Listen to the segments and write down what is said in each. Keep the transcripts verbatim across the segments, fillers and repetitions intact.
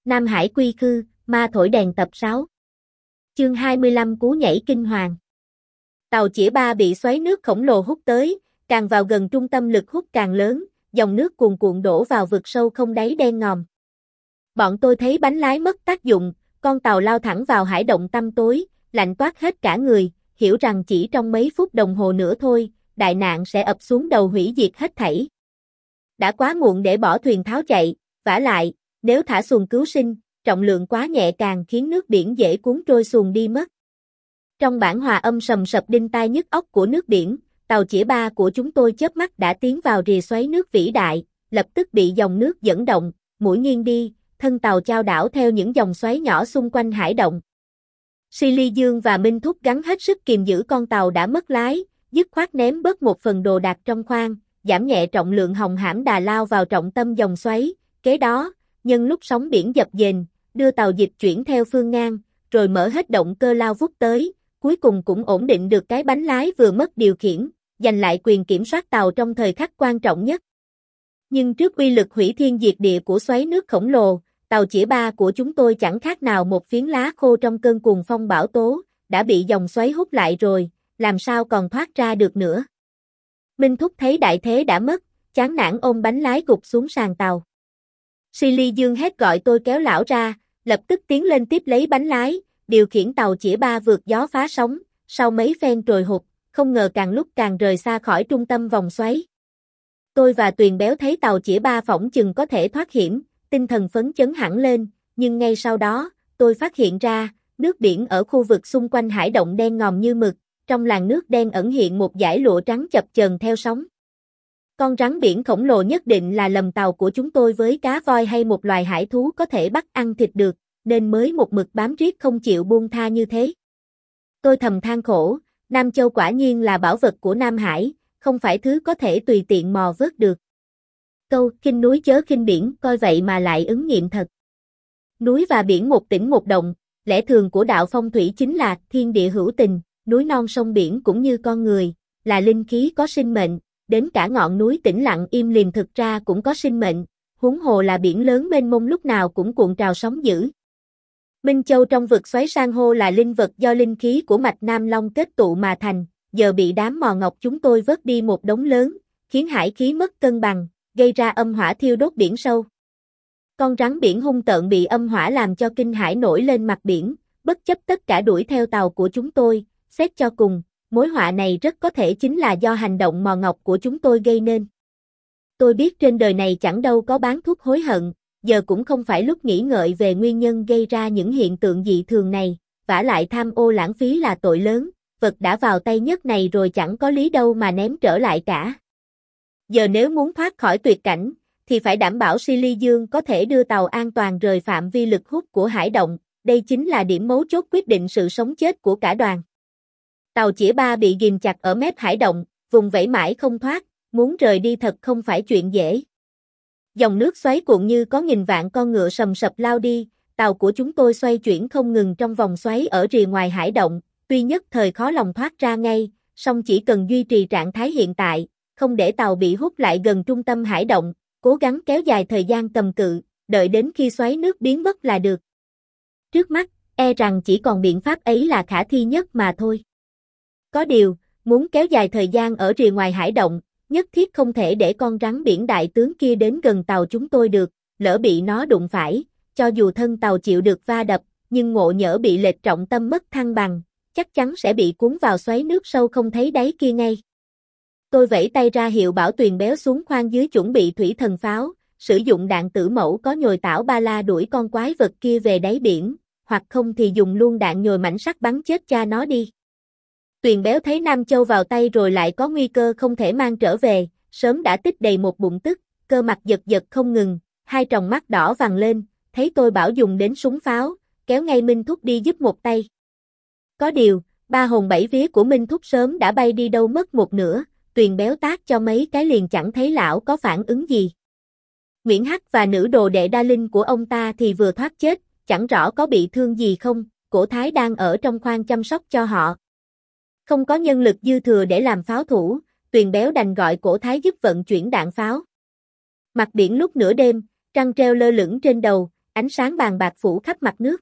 Nam Hải quy khư, ma thổi đèn tập sáu. Chương hai mươi lăm Cú nhảy kinh hoàng. Tàu chĩa ba bị xoáy nước khổng lồ hút tới, càng vào gần trung tâm lực hút càng lớn, dòng nước cuồn cuộn đổ vào vực sâu không đáy đen ngòm. Bọn tôi thấy bánh lái mất tác dụng, con tàu lao thẳng vào hải động tăm tối, lạnh toát hết cả người, hiểu rằng chỉ trong mấy phút đồng hồ nữa thôi, đại nạn sẽ ập xuống đầu hủy diệt hết thảy. Đã quá muộn để bỏ thuyền tháo chạy, vả lại, nếu thả xuồng cứu sinh, trọng lượng quá nhẹ càng khiến nước biển dễ cuốn trôi xuồng đi mất. Trong bản hòa âm sầm sập đinh tai nhức óc của nước biển, tàu chĩa ba của chúng tôi chớp mắt đã tiến vào rìa xoáy nước vĩ đại, lập tức bị dòng nước dẫn động, mũi nghiêng đi, thân tàu chao đảo theo những dòng xoáy nhỏ xung quanh hải động. Silly Dương và Minh Thúc gắng hết sức kìm giữ con tàu đã mất lái, dứt khoát ném bớt một phần đồ đạc trong khoang, giảm nhẹ trọng lượng hồng hãm đà lao vào trọng tâm dòng xoáy. Kế đó, nhân lúc sóng biển dập dềnh, đưa tàu dịch chuyển theo phương ngang, rồi mở hết động cơ lao vút tới, cuối cùng cũng ổn định được cái bánh lái vừa mất điều khiển, giành lại quyền kiểm soát tàu trong thời khắc quan trọng nhất. Nhưng trước uy lực hủy thiên diệt địa của xoáy nước khổng lồ, tàu chĩa ba của chúng tôi chẳng khác nào một phiến lá khô trong cơn cuồng phong bão tố, đã bị dòng xoáy hút lại rồi, làm sao còn thoát ra được nữa. Minh Thúc thấy đại thế đã mất, chán nản ôm bánh lái gục xuống sàn tàu. Silly Dương hét gọi tôi kéo lão ra, lập tức tiến lên tiếp lấy bánh lái, điều khiển tàu chĩa ba vượt gió phá sóng, sau mấy phen trồi hụt, không ngờ càng lúc càng rời xa khỏi trung tâm vòng xoáy. Tôi và Tuyền Béo thấy tàu chĩa ba phỏng chừng có thể thoát hiểm, tinh thần phấn chấn hẳn lên, nhưng ngay sau đó, tôi phát hiện ra, nước biển ở khu vực xung quanh hải động đen ngòm như mực, trong làn nước đen ẩn hiện một dải lụa trắng chập chờn theo sóng. Con rắn biển khổng lồ nhất định là lầm tàu của chúng tôi với cá voi hay một loài hải thú có thể bắt ăn thịt được, nên mới một mực bám riết không chịu buông tha như thế. Tôi thầm than khổ, Nam Châu quả nhiên là bảo vật của Nam Hải, không phải thứ có thể tùy tiện mò vớt được. Câu khinh núi chớ khinh biển coi vậy mà lại ứng nghiệm thật. Núi và biển một tỉnh một động, lẽ thường của đạo phong thủy chính là thiên địa hữu tình, núi non sông biển cũng như con người, là linh khí có sinh mệnh, đến cả ngọn núi tĩnh lặng im lìm thực ra cũng có sinh mệnh, huống hồ là biển lớn mênh mông lúc nào cũng cuộn trào sóng dữ. Minh Châu trong vực xoáy san hô là linh vật do linh khí của mạch Nam Long kết tụ mà thành, giờ bị đám mò ngọc chúng tôi vớt đi một đống lớn, khiến hải khí mất cân bằng, gây ra âm hỏa thiêu đốt biển sâu. Con rắn biển hung tợn bị âm hỏa làm cho kinh hãi nổi lên mặt biển, bất chấp tất cả đuổi theo tàu của chúng tôi, xét cho cùng, mối họa này rất có thể chính là do hành động mò ngọc của chúng tôi gây nên. Tôi biết trên đời này chẳng đâu có bán thuốc hối hận, giờ cũng không phải lúc nghĩ ngợi về nguyên nhân gây ra những hiện tượng dị thường này, vả lại tham ô lãng phí là tội lớn, vật đã vào tay nhất này rồi chẳng có lý đâu mà ném trở lại cả. Giờ nếu muốn thoát khỏi tuyệt cảnh, thì phải đảm bảo Silly Dương có thể đưa tàu an toàn rời phạm vi lực hút của hải động, đây chính là điểm mấu chốt quyết định sự sống chết của cả đoàn. Tàu chĩa ba bị ghìm chặt ở mép hải động, vùng vẫy mãi không thoát, muốn rời đi thật không phải chuyện dễ. Dòng nước xoáy cuộn như có nghìn vạn con ngựa sầm sập lao đi, tàu của chúng tôi xoay chuyển không ngừng trong vòng xoáy ở rìa ngoài hải động, tuy nhất thời khó lòng thoát ra ngay, song chỉ cần duy trì trạng thái hiện tại, không để tàu bị hút lại gần trung tâm hải động, cố gắng kéo dài thời gian cầm cự, đợi đến khi xoáy nước biến mất là được. Trước mắt, e rằng chỉ còn biện pháp ấy là khả thi nhất mà thôi. Có điều, muốn kéo dài thời gian ở rìa ngoài hải động, nhất thiết không thể để con rắn biển đại tướng kia đến gần tàu chúng tôi được, lỡ bị nó đụng phải, cho dù thân tàu chịu được va đập, nhưng ngộ nhỡ bị lệch trọng tâm mất thăng bằng, chắc chắn sẽ bị cuốn vào xoáy nước sâu không thấy đáy kia ngay. Tôi vẫy tay ra hiệu bảo Tuyền Béo xuống khoang dưới chuẩn bị thủy thần pháo, sử dụng đạn tử mẫu có nhồi tảo ba la đuổi con quái vật kia về đáy biển, hoặc không thì dùng luôn đạn nhồi mảnh sắt bắn chết cha nó đi. Tuyền Béo thấy Nam Châu vào tay rồi lại có nguy cơ không thể mang trở về, sớm đã tích đầy một bụng tức, cơ mặt giật giật không ngừng, hai tròng mắt đỏ vàng lên, thấy tôi bảo dùng đến súng pháo, kéo ngay Minh Thúc đi giúp một tay. Có điều, ba hồn bảy vía của Minh Thúc sớm đã bay đi đâu mất một nửa, Tuyền Béo tát cho mấy cái liền chẳng thấy lão có phản ứng gì. Nguyễn Hắc và nữ đồ đệ đa linh của ông ta thì vừa thoát chết, chẳng rõ có bị thương gì không, Cổ Thái đang ở trong khoang chăm sóc cho họ. Không có nhân lực dư thừa để làm pháo thủ, Tuyền Béo đành gọi Cổ Thái giúp vận chuyển đạn pháo. Mặt biển lúc nửa đêm, trăng treo lơ lửng trên đầu, ánh sáng bàn bạc phủ khắp mặt nước.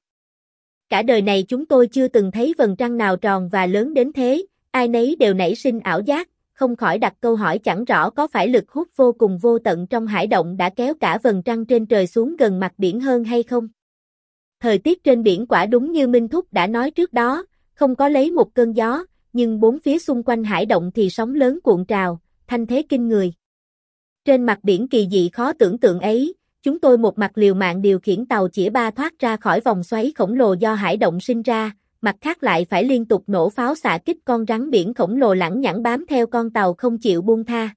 Cả đời này chúng tôi chưa từng thấy vầng trăng nào tròn và lớn đến thế, ai nấy đều nảy sinh ảo giác, không khỏi đặt câu hỏi chẳng rõ có phải lực hút vô cùng vô tận trong hải động đã kéo cả vầng trăng trên trời xuống gần mặt biển hơn hay không. Thời tiết trên biển quả đúng như Minh Thúc đã nói trước đó, không có lấy một cơn gió, nhưng bốn phía xung quanh hải động thì sóng lớn cuộn trào, thanh thế kinh người. Trên mặt biển kỳ dị khó tưởng tượng ấy, chúng tôi một mặt liều mạng điều khiển tàu chĩa ba thoát ra khỏi vòng xoáy khổng lồ do hải động sinh ra, mặt khác lại phải liên tục nổ pháo xạ kích con rắn biển khổng lồ lẳng nhẳng bám theo con tàu không chịu buông tha.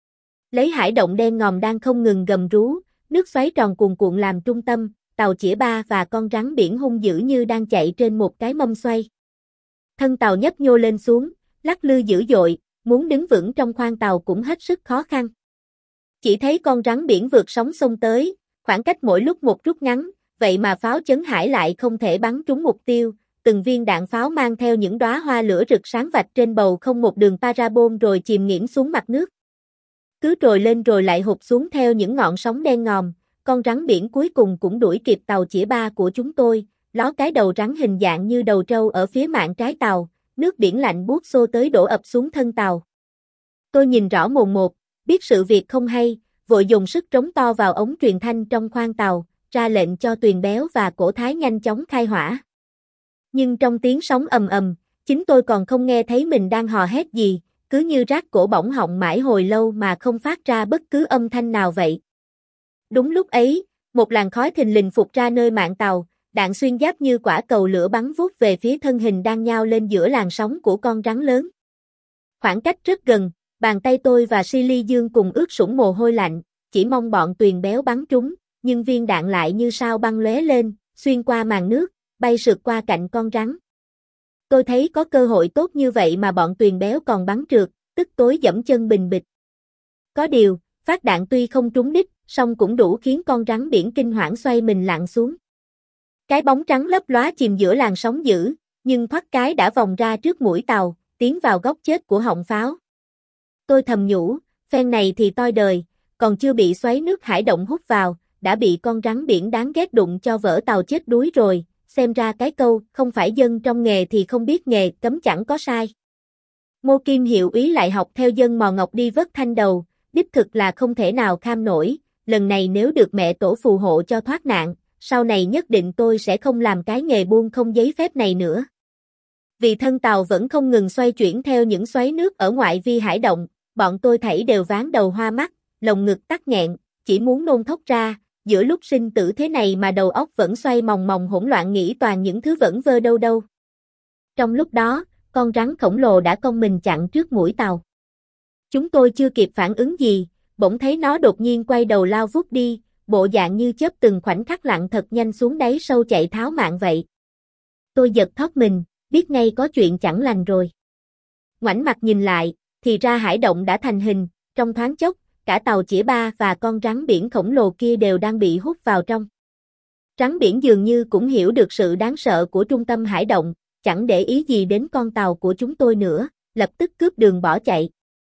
Lấy hải động đen ngòm đang không ngừng gầm rú, nước xoáy tròn cuồn cuộn làm trung tâm, tàu chĩa ba và con rắn biển hung dữ như đang chạy trên một cái mâm xoay. Thân tàu nhấp nhô lên xuống, lắc lư dữ dội, muốn đứng vững trong khoang tàu cũng hết sức khó khăn. Chỉ thấy con rắn biển vượt sóng xông tới, khoảng cách mỗi lúc một rút ngắn, vậy mà pháo chấn hải lại không thể bắn trúng mục tiêu, từng viên đạn pháo mang theo những đóa hoa lửa rực sáng vạch trên bầu không một đường parabol rồi chìm nghiễm xuống mặt nước. Cứ trồi lên rồi lại hụt xuống theo những ngọn sóng đen ngòm, con rắn biển cuối cùng cũng đuổi kịp tàu chĩa ba của chúng tôi, ló cái đầu rắn hình dạng như đầu trâu ở phía mạn trái tàu, nước biển lạnh buốt xô tới đổ ập xuống thân tàu. Tôi nhìn rõ mồn một, biết sự việc không hay, vội dùng sức trống to vào ống truyền thanh trong khoang tàu, ra lệnh cho Tuyền Béo và Cổ Thái nhanh chóng khai hỏa. Nhưng trong tiếng sóng ầm ầm, chính tôi còn không nghe thấy mình đang hò hét gì, cứ như rác cổ bỏng họng mãi hồi lâu mà không phát ra bất cứ âm thanh nào vậy. Đúng lúc ấy, một làn khói thình lình phụt ra nơi mạn tàu, đạn xuyên giáp như quả cầu lửa bắn vút về phía thân hình đang nhao lên giữa làn sóng của con rắn lớn. Khoảng cách rất gần, bàn tay tôi và Silly Dương cùng ướt sũng mồ hôi lạnh, chỉ mong bọn Tuyền Béo bắn trúng, nhưng viên đạn lại như sao băng lóe lên, xuyên qua màn nước, bay sượt qua cạnh con rắn. Tôi thấy có cơ hội tốt như vậy mà bọn Tuyền Béo còn bắn trượt, tức tối dẫm chân bình bịch. Có điều, phát đạn tuy không trúng đích, song cũng đủ khiến con rắn biển kinh hoảng xoay mình lặn xuống. Cái bóng trắng lấp lóa chìm giữa làn sóng dữ, nhưng thoát cái đã vòng ra trước mũi tàu, tiến vào góc chết của họng pháo. Tôi thầm nhủ, phen này thì toi đời, còn chưa bị xoáy nước hải động hút vào, đã bị con rắn biển đáng ghét đụng cho vỡ tàu chết đuối rồi, xem ra cái câu, không phải dân trong nghề thì không biết nghề, cấm chẳng có sai. Mô Kim hiệu úy lại học theo dân mò ngọc đi vớt thanh đầu, đích thực là không thể nào kham nổi, lần này nếu được mẹ tổ phù hộ cho thoát nạn, sau này nhất định tôi sẽ không làm cái nghề buôn không giấy phép này nữa. Vì thân tàu vẫn không ngừng xoay chuyển theo những xoáy nước ở ngoại vi hải động, bọn tôi thảy đều ván đầu hoa mắt, lồng ngực tắc nghẹn, chỉ muốn nôn thốc ra, giữa lúc sinh tử thế này mà đầu óc vẫn xoay mòng mòng hỗn loạn nghĩ toàn những thứ vẩn vơ đâu đâu. Trong lúc đó, con rắn khổng lồ đã cong mình chặn trước mũi tàu. Chúng tôi chưa kịp phản ứng gì, bỗng thấy nó đột nhiên quay đầu lao vút đi, bộ dạng như chớp từng khoảnh khắc lặn thật nhanh xuống đáy sâu chạy tháo mạng vậy. Tôi giật thót mình, biết ngay có chuyện chẳng lành rồi. Ngoảnh mặt nhìn lại, thì ra hải động đã thành hình, trong thoáng chốc, cả tàu chĩa ba và con rắn biển khổng lồ kia đều đang bị hút vào trong. Rắn biển dường như cũng hiểu được sự đáng sợ của trung tâm hải động, chẳng để ý gì đến con tàu của chúng tôi nữa, lập tức cướp đường bỏ chạy.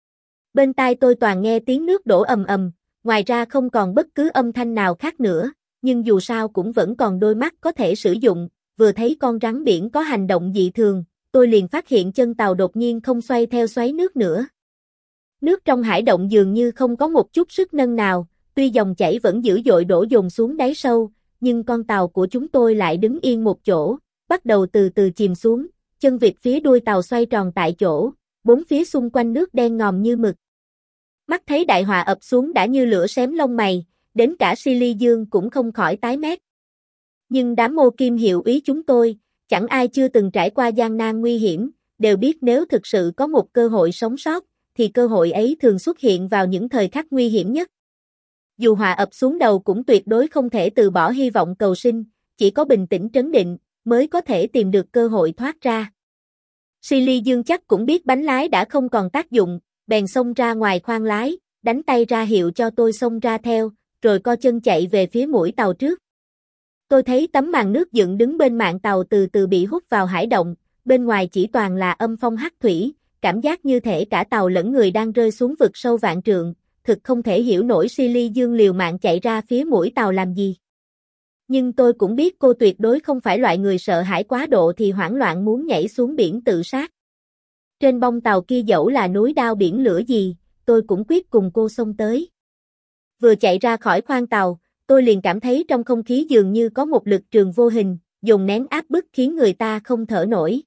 Bên tai tôi toàn nghe tiếng nước đổ ầm ầm, ngoài ra không còn bất cứ âm thanh nào khác nữa, nhưng dù sao cũng vẫn còn đôi mắt có thể sử dụng, vừa thấy con rắn biển có hành động dị thường, tôi liền phát hiện chân tàu đột nhiên không xoay theo xoáy nước nữa. Nước trong hải động dường như không có một chút sức nâng nào, tuy dòng chảy vẫn dữ dội đổ dồn xuống đáy sâu, nhưng con tàu của chúng tôi lại đứng yên một chỗ, bắt đầu từ từ chìm xuống, chân vịt phía đuôi tàu xoay tròn tại chỗ, bốn phía xung quanh nước đen ngòm như mực. Mắt thấy đại họa ập xuống đã như lửa xém lông mày, đến cả Silly Dương cũng không khỏi tái mét. Nhưng đám Mô Kim hiệu úy chúng tôi, chẳng ai chưa từng trải qua gian nan nguy hiểm, đều biết nếu thực sự có một cơ hội sống sót, thì cơ hội ấy thường xuất hiện vào những thời khắc nguy hiểm nhất. Dù họa ập xuống đầu cũng tuyệt đối không thể từ bỏ hy vọng cầu sinh, chỉ có bình tĩnh trấn định, mới có thể tìm được cơ hội thoát ra. Silly Dương chắc cũng biết bánh lái đã không còn tác dụng, bèn xông ra ngoài khoang lái, đánh tay ra hiệu cho tôi xông ra theo, rồi co chân chạy về phía mũi tàu trước. Tôi thấy tấm màn nước dựng đứng bên mạn tàu từ từ bị hút vào hải động, bên ngoài chỉ toàn là âm phong hắc thủy, cảm giác như thể cả tàu lẫn người đang rơi xuống vực sâu vạn trượng, thực không thể hiểu nổi Silly Dương liều mạng chạy ra phía mũi tàu làm gì. Nhưng tôi cũng biết cô tuyệt đối không phải loại người sợ hãi quá độ thì hoảng loạn muốn nhảy xuống biển tự sát. Trên bông tàu kia dẫu là núi đao biển lửa gì, tôi cũng quyết cùng cô xông tới. Vừa chạy ra khỏi khoang tàu, tôi liền cảm thấy trong không khí dường như có một lực trường vô hình, dồn nén áp bức khiến người ta không thở nổi.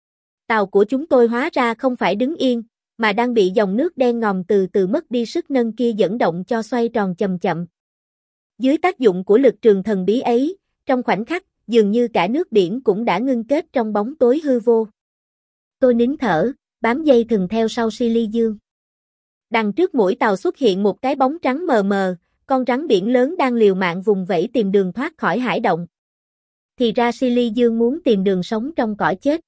Tàu của chúng tôi hóa ra không phải đứng yên, mà đang bị dòng nước đen ngòm từ từ mất đi sức nâng kia dẫn động cho xoay tròn chậm chậm. Dưới tác dụng của lực trường thần bí ấy, trong khoảnh khắc, dường như cả nước biển cũng đã ngưng kết trong bóng tối hư vô. Tôi nín thở, bám dây thừng theo sau Silly Dương. Đằng trước mũi tàu xuất hiện một cái bóng trắng mờ mờ, con rắn biển lớn đang liều mạng vùng vẫy tìm đường thoát khỏi hải động. Thì ra Silly Dương muốn tìm đường sống trong cõi chết.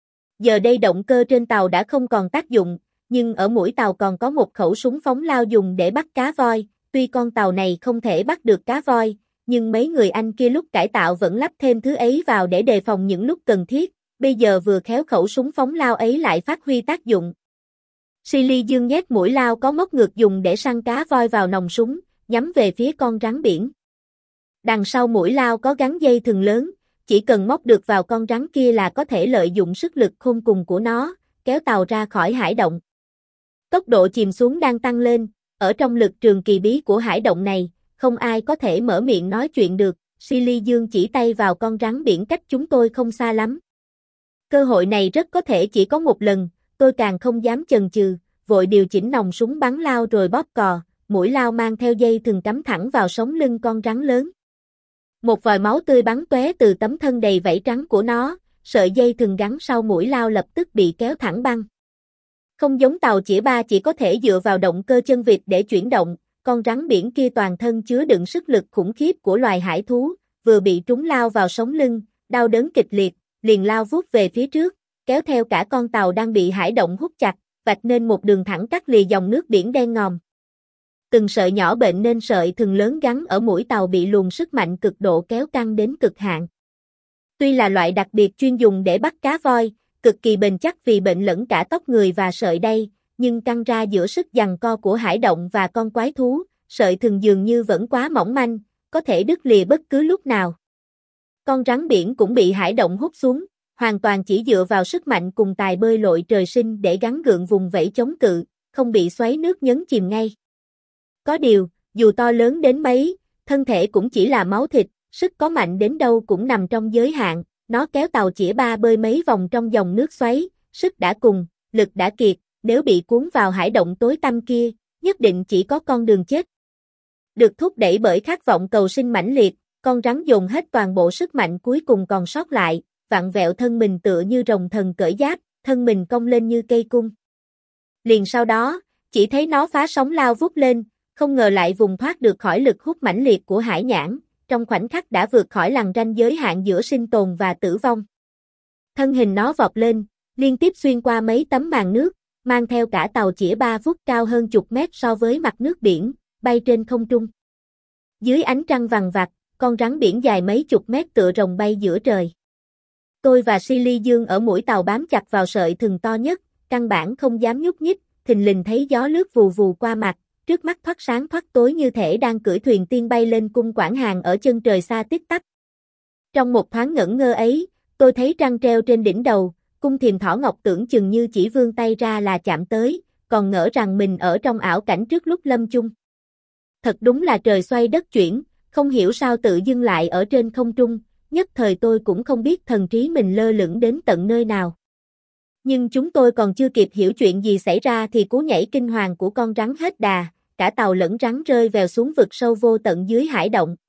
Giờ đây động cơ trên tàu đã không còn tác dụng, nhưng ở mũi tàu còn có một khẩu súng phóng lao dùng để bắt cá voi. Tuy con tàu này không thể bắt được cá voi, nhưng mấy người anh kia lúc cải tạo vẫn lắp thêm thứ ấy vào để đề phòng những lúc cần thiết. Bây giờ vừa khéo khẩu súng phóng lao ấy lại phát huy tác dụng. Silly Dương nhét mũi lao có móc ngược dùng để săn cá voi vào nòng súng, nhắm về phía con rắn biển. Đằng sau mũi lao có gắn dây thừng lớn, chỉ cần móc được vào con rắn kia là có thể lợi dụng sức lực khôn cùng của nó, kéo tàu ra khỏi hải động. Tốc độ chìm xuống đang tăng lên, ở trong lực trường kỳ bí của hải động này, không ai có thể mở miệng nói chuyện được, Silly Dương chỉ tay vào con rắn biển cách chúng tôi không xa lắm. Cơ hội này rất có thể chỉ có một lần, tôi càng không dám chần chừ, vội điều chỉnh nòng súng bắn lao rồi bóp cò, mũi lao mang theo dây thừng cắm thẳng vào sống lưng con rắn lớn. Một vòi máu tươi bắn tóe từ tấm thân đầy vảy trắng của nó, sợi dây thừng gắn sau mũi lao lập tức bị kéo thẳng băng. Không giống tàu chĩa ba chỉ có thể dựa vào động cơ chân vịt để chuyển động, con rắn biển kia toàn thân chứa đựng sức lực khủng khiếp của loài hải thú, vừa bị trúng lao vào sống lưng, đau đớn kịch liệt, liền lao vút về phía trước, kéo theo cả con tàu đang bị hải động hút chặt, vạch nên một đường thẳng cắt lìa dòng nước biển đen ngòm. Từng sợi nhỏ bệnh nên sợi thừng lớn gắn ở mũi tàu bị luồng sức mạnh cực độ kéo căng đến cực hạn. Tuy là loại đặc biệt chuyên dùng để bắt cá voi, cực kỳ bền chắc vì bệnh lẫn cả tóc người và sợi đay, nhưng căng ra giữa sức giằng co của hải động và con quái thú, sợi thừng dường như vẫn quá mỏng manh, có thể đứt lìa bất cứ lúc nào. Con rắn biển cũng bị hải động hút xuống, hoàn toàn chỉ dựa vào sức mạnh cùng tài bơi lội trời sinh để gắng gượng vùng vẫy chống cự, không bị xoáy nước nhấn chìm ngay. Có điều, dù to lớn đến mấy, thân thể cũng chỉ là máu thịt, sức có mạnh đến đâu cũng nằm trong giới hạn, nó kéo tàu chĩa ba bơi mấy vòng trong dòng nước xoáy, sức đã cùng, lực đã kiệt, nếu bị cuốn vào hải động tối tăm kia, nhất định chỉ có con đường chết. Được thúc đẩy bởi khát vọng cầu sinh mãnh liệt, con rắn dồn hết toàn bộ sức mạnh cuối cùng còn sót lại, vặn vẹo thân mình tựa như rồng thần cởi giáp, thân mình cong lên như cây cung. Liền sau đó, chỉ thấy nó phá sóng lao vút lên, không ngờ lại vùng thoát được khỏi lực hút mãnh liệt của hải nhãn, trong khoảnh khắc đã vượt khỏi lằn ranh giới hạn giữa sinh tồn và tử vong. Thân hình nó vọt lên, liên tiếp xuyên qua mấy tấm màn nước, mang theo cả tàu chĩa ba vút cao hơn chục mét so với mặt nước biển, bay trên không trung. Dưới ánh trăng vằng vặc, con rắn biển dài mấy chục mét tựa rồng bay giữa trời. Tôi và Silly Dương ở mũi tàu bám chặt vào sợi thừng to nhất, căn bản không dám nhúc nhích, thình lình thấy gió lướt vù vù qua mặt, trước mắt thoát sáng thoát tối như thể đang cưỡi thuyền tiên bay lên cung quảng hàng ở chân trời xa tít tắp. Trong một thoáng ngẩn ngơ ấy, tôi thấy trăng treo trên đỉnh đầu, cung thiềm thỏ ngọc tưởng chừng như chỉ vươn tay ra là chạm tới, còn ngỡ rằng mình ở trong ảo cảnh trước lúc lâm chung. Thật đúng là trời xoay đất chuyển, không hiểu sao tự dưng lại ở trên không trung, nhất thời tôi cũng không biết thần trí mình lơ lửng đến tận nơi nào. Nhưng chúng tôi còn chưa kịp hiểu chuyện gì xảy ra thì cú nhảy kinh hoàng của con rắn hết đà, cả tàu lẫn rắn rơi vèo xuống vực sâu vô tận dưới hải động.